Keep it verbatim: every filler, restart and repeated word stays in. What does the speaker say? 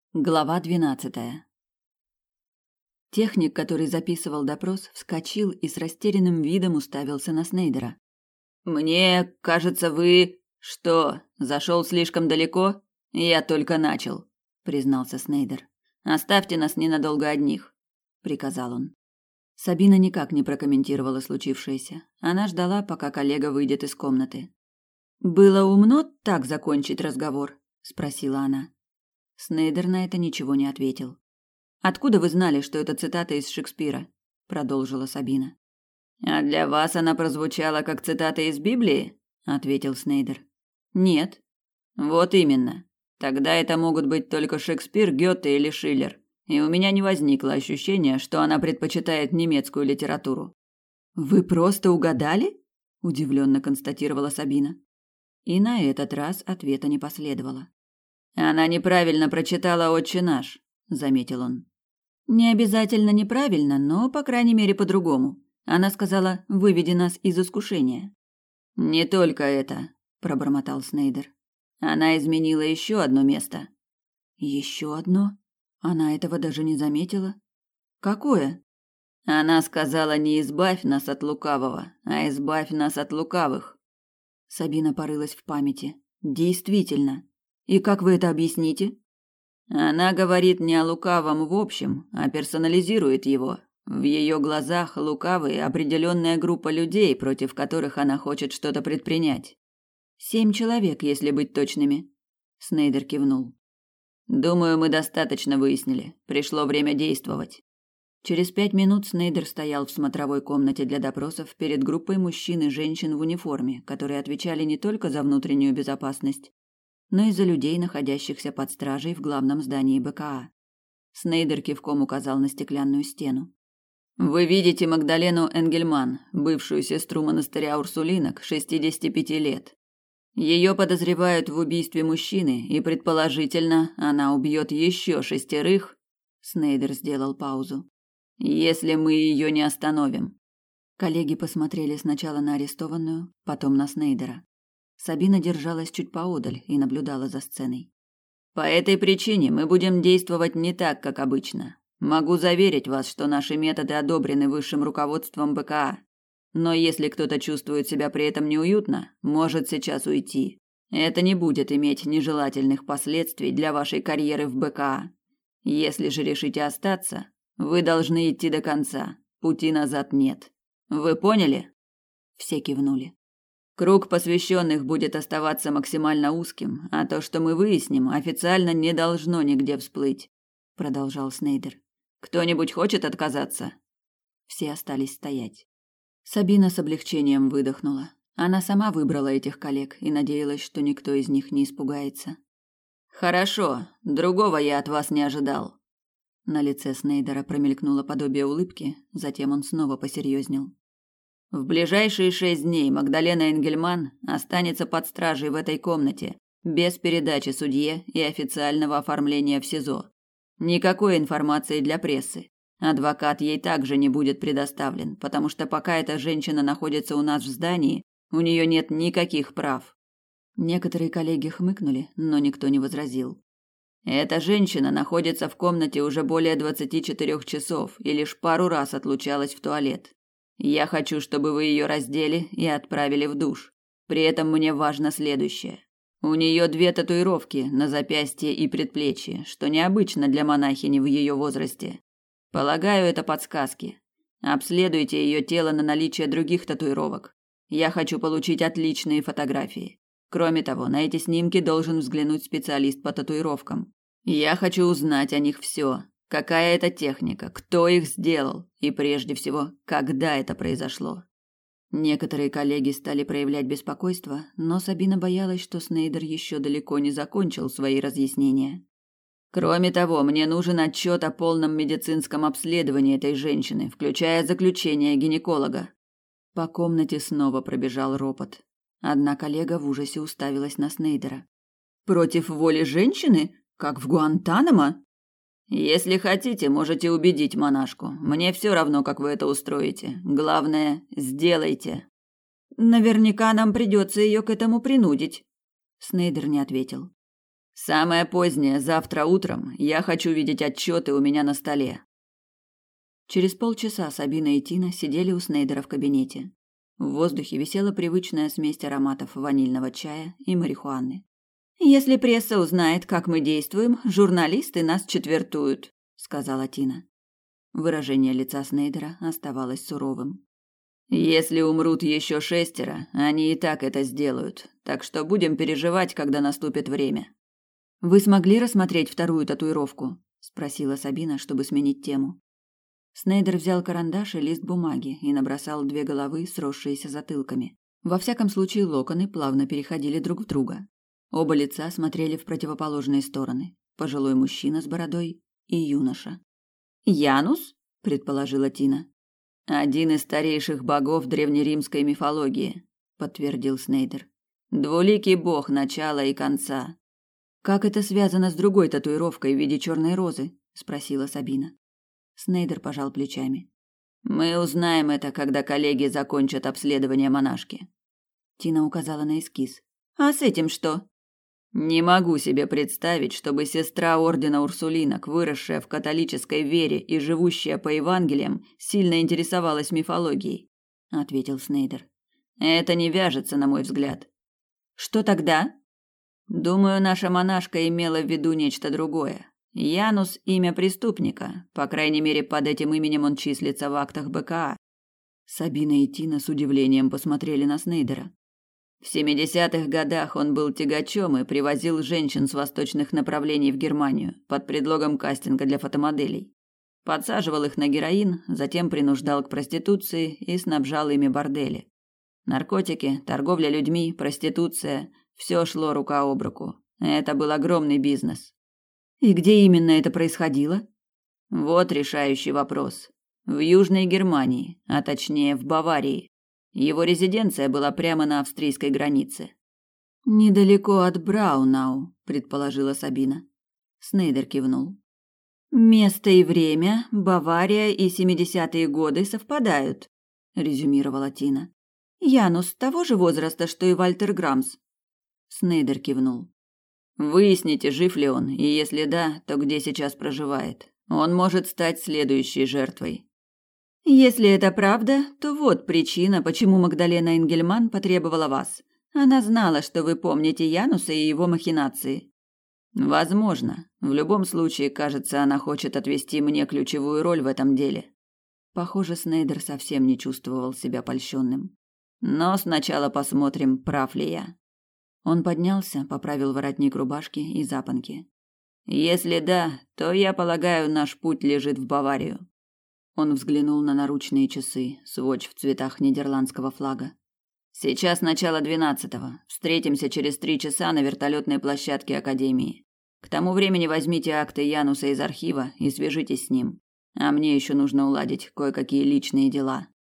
Глава двенадцатая. Техник, который записывал допрос, вскочил и с растерянным видом уставился на Снейдера. «Мне кажется, вы... Что, зашел слишком далеко? Я только начал», — признался Снейдер. «Оставьте нас ненадолго одних», — приказал он. Сабина никак не прокомментировала случившееся. Она ждала, пока коллега выйдет из комнаты. «Было умно так закончить разговор?» — спросила она. Снейдер на это ничего не ответил. «Откуда вы знали, что это цитата из Шекспира?» – продолжила Сабина. «А для вас она прозвучала как цитата из Библии?» – ответил Снейдер. «Нет». «Вот именно. Тогда это могут быть только Шекспир, Гёте или Шиллер. И у меня не возникло ощущения, что она предпочитает немецкую литературу». «Вы просто угадали?» – удивленно констатировала Сабина. И на этот раз ответа не последовало. «Она неправильно прочитала «Отче наш», — заметил он. «Не обязательно неправильно, но, по крайней мере, по-другому. Она сказала: «Выведи нас из искушения». «Не только это», — пробормотал Снейдер. «Она изменила еще одно место». «Еще одно? Она этого даже не заметила. Какое?» «Она сказала: не избавь нас от лукавого, а избавь нас от лукавых». Сабина порылась в памяти. «Действительно. И как вы это объясните?» Она говорит не о лукавом в общем, а персонализирует его. В ее глазах лукавые определенная группа людей, против которых она хочет что-то предпринять. «Семь человек, если быть точными», — Снейдер кивнул. «Думаю, мы достаточно выяснили. Пришло время действовать». Через пять минут Снейдер стоял в смотровой комнате для допросов перед группой мужчин и женщин в униформе, которые отвечали не только за внутреннюю безопасность, но и за людей, находящихся под стражей в главном здании БКА. Снейдер кивком указал на стеклянную стену. «Вы видите Магдалену Энгельман, бывшую сестру монастыря Урсулинок, шестидесяти пяти лет. Ее подозревают в убийстве мужчины, и, предположительно, она убьет еще шестерых...» Снейдер сделал паузу. «Если мы ее не остановим». Коллеги посмотрели сначала на арестованную, потом на Снейдера. Сабина держалась чуть поодаль и наблюдала за сценой. «По этой причине мы будем действовать не так, как обычно. Могу заверить вас, что наши методы одобрены высшим руководством БКА. Но если кто-то чувствует себя при этом неуютно, может сейчас уйти. Это не будет иметь нежелательных последствий для вашей карьеры в БКА. Если же решите остаться, вы должны идти до конца. Пути назад нет. Вы поняли?» Все кивнули. «Круг посвященных будет оставаться максимально узким, а то, что мы выясним, официально не должно нигде всплыть», — продолжал Снейдер. «Кто-нибудь хочет отказаться?» Все остались стоять. Сабина с облегчением выдохнула. Она сама выбрала этих коллег и надеялась, что никто из них не испугается. «Хорошо, другого я от вас не ожидал». На лице Снейдера промелькнуло подобие улыбки, затем он снова посерьезнел. В ближайшие шесть дней Магдалена Энгельман останется под стражей в этой комнате, без передачи судье и официального оформления в СИЗО. Никакой информации для прессы. Адвокат ей также не будет предоставлен, потому что пока эта женщина находится у нас в здании, у нее нет никаких прав. Некоторые коллеги хмыкнули, но никто не возразил. Эта женщина находится в комнате уже более двадцати четырёх часов и лишь пару раз отлучалась в туалет. Я хочу, чтобы вы ее раздели и отправили в душ. При этом мне важно следующее. У нее две татуировки на запястье и предплечье, что необычно для монахини в ее возрасте. Полагаю, это подсказки. Обследуйте ее тело на наличие других татуировок. Я хочу получить отличные фотографии. Кроме того, на эти снимки должен взглянуть специалист по татуировкам. Я хочу узнать о них все. Какая это техника, кто их сделал и, прежде всего, когда это произошло. Некоторые коллеги стали проявлять беспокойство, но Сабина боялась, что Снейдер еще далеко не закончил свои разъяснения. Кроме того, мне нужен отчет о полном медицинском обследовании этой женщины, включая заключение гинеколога. По комнате снова пробежал ропот. Одна коллега в ужасе уставилась на Снейдера. «Против воли женщины? Как в Гуантанамо?» «Если хотите, можете убедить монашку. Мне все равно, как вы это устроите. Главное, сделайте». «Наверняка нам придется ее к этому принудить». Снейдер не ответил. Самое позднее, завтра утром, я хочу видеть отчеты у меня на столе. Через полчаса Сабина и Тина сидели у Снейдера в кабинете. В воздухе висела привычная смесь ароматов ванильного чая и марихуаны. «Если пресса узнает, как мы действуем, журналисты нас четвертуют», — сказала Тина. Выражение лица Снейдера оставалось суровым. «Если умрут еще шестеро, они и так это сделают, так что будем переживать, когда наступит время». «Вы смогли рассмотреть вторую татуировку?» – спросила Сабина, чтобы сменить тему. Снейдер взял карандаш и лист бумаги и набросал две головы, сросшиеся затылками. Во всяком случае, локоны плавно переходили друг в друга. Оба лица смотрели в противоположные стороны. Пожилой мужчина с бородой и юноша. «Янус?» – предположила Тина. «Один из старейших богов древнеримской мифологии», – подтвердил Снейдер. «Двуликий бог начала и конца». «Как это связано с другой татуировкой в виде черной розы?» – спросила Сабина. Снейдер пожал плечами. «Мы узнаем это, когда коллеги закончат обследование монашки». Тина указала на эскиз. «А с этим что?» «Не могу себе представить, чтобы сестра ордена Урсулинок, выросшая в католической вере и живущая по Евангелиям, сильно интересовалась мифологией», – ответил Снейдер. «Это не вяжется, на мой взгляд». «Что тогда?» «Думаю, наша монашка имела в виду нечто другое. Янус – имя преступника, по крайней мере, под этим именем он числится в актах БКА». Сабина и Тина с удивлением посмотрели на Снейдера. В семидесятых годах он был тягачом и привозил женщин с восточных направлений в Германию под предлогом кастинга для фотомоделей. Подсаживал их на героин, затем принуждал к проституции и снабжал ими бордели. Наркотики, торговля людьми, проституция – все шло рука об руку. Это был огромный бизнес. И где именно это происходило? Вот решающий вопрос. В Южной Германии, а точнее в Баварии. Его резиденция была прямо на австрийской границе. Недалеко от Браунау, предположила Сабина. Снейдер кивнул. Место и время, Бавария и семидесятые годы совпадают, резюмировала Тина. Янус того же возраста, что и Вальтер Грамс. Снейдер кивнул. Выясните, жив ли он, и если да, то где сейчас проживает. Он может стать следующей жертвой. Если это правда, то вот причина, почему Магдалена Энгельман потребовала вас. Она знала, что вы помните Януса и его махинации. Возможно. В любом случае, кажется, она хочет отвести мне ключевую роль в этом деле. Похоже, Снейдер совсем не чувствовал себя польщенным. Но сначала посмотрим, прав ли я. Он поднялся, поправил воротник рубашки и запонки. Если да, то, я полагаю, наш путь лежит в Баварию. Он взглянул на наручные часы, сводч в цветах нидерландского флага. Сейчас начало двенадцатого. Встретимся через три часа на вертолетной площадке Академии. К тому времени возьмите акты Януса из архива и свяжитесь с ним. А мне еще нужно уладить кое-какие личные дела.